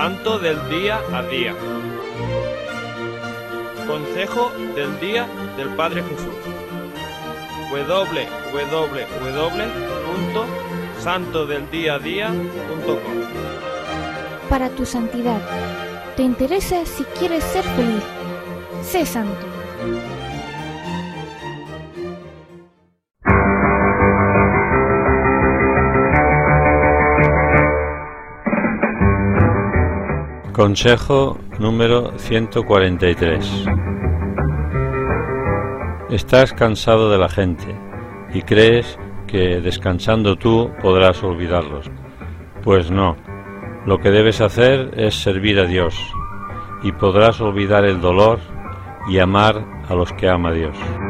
Santo del día a día. Consejo del día del Padre Jesús. www.santodeldiaadía.com. Para tu santidad. ¿Te interesa si quieres ser feliz? Sé santo. Consejo número 143. Estás cansado de la gente y crees que descansando tú podrás olvidarlos. Pues no, lo que debes hacer es servir a Dios y podrás olvidar el dolor y amar a los que ama Dios.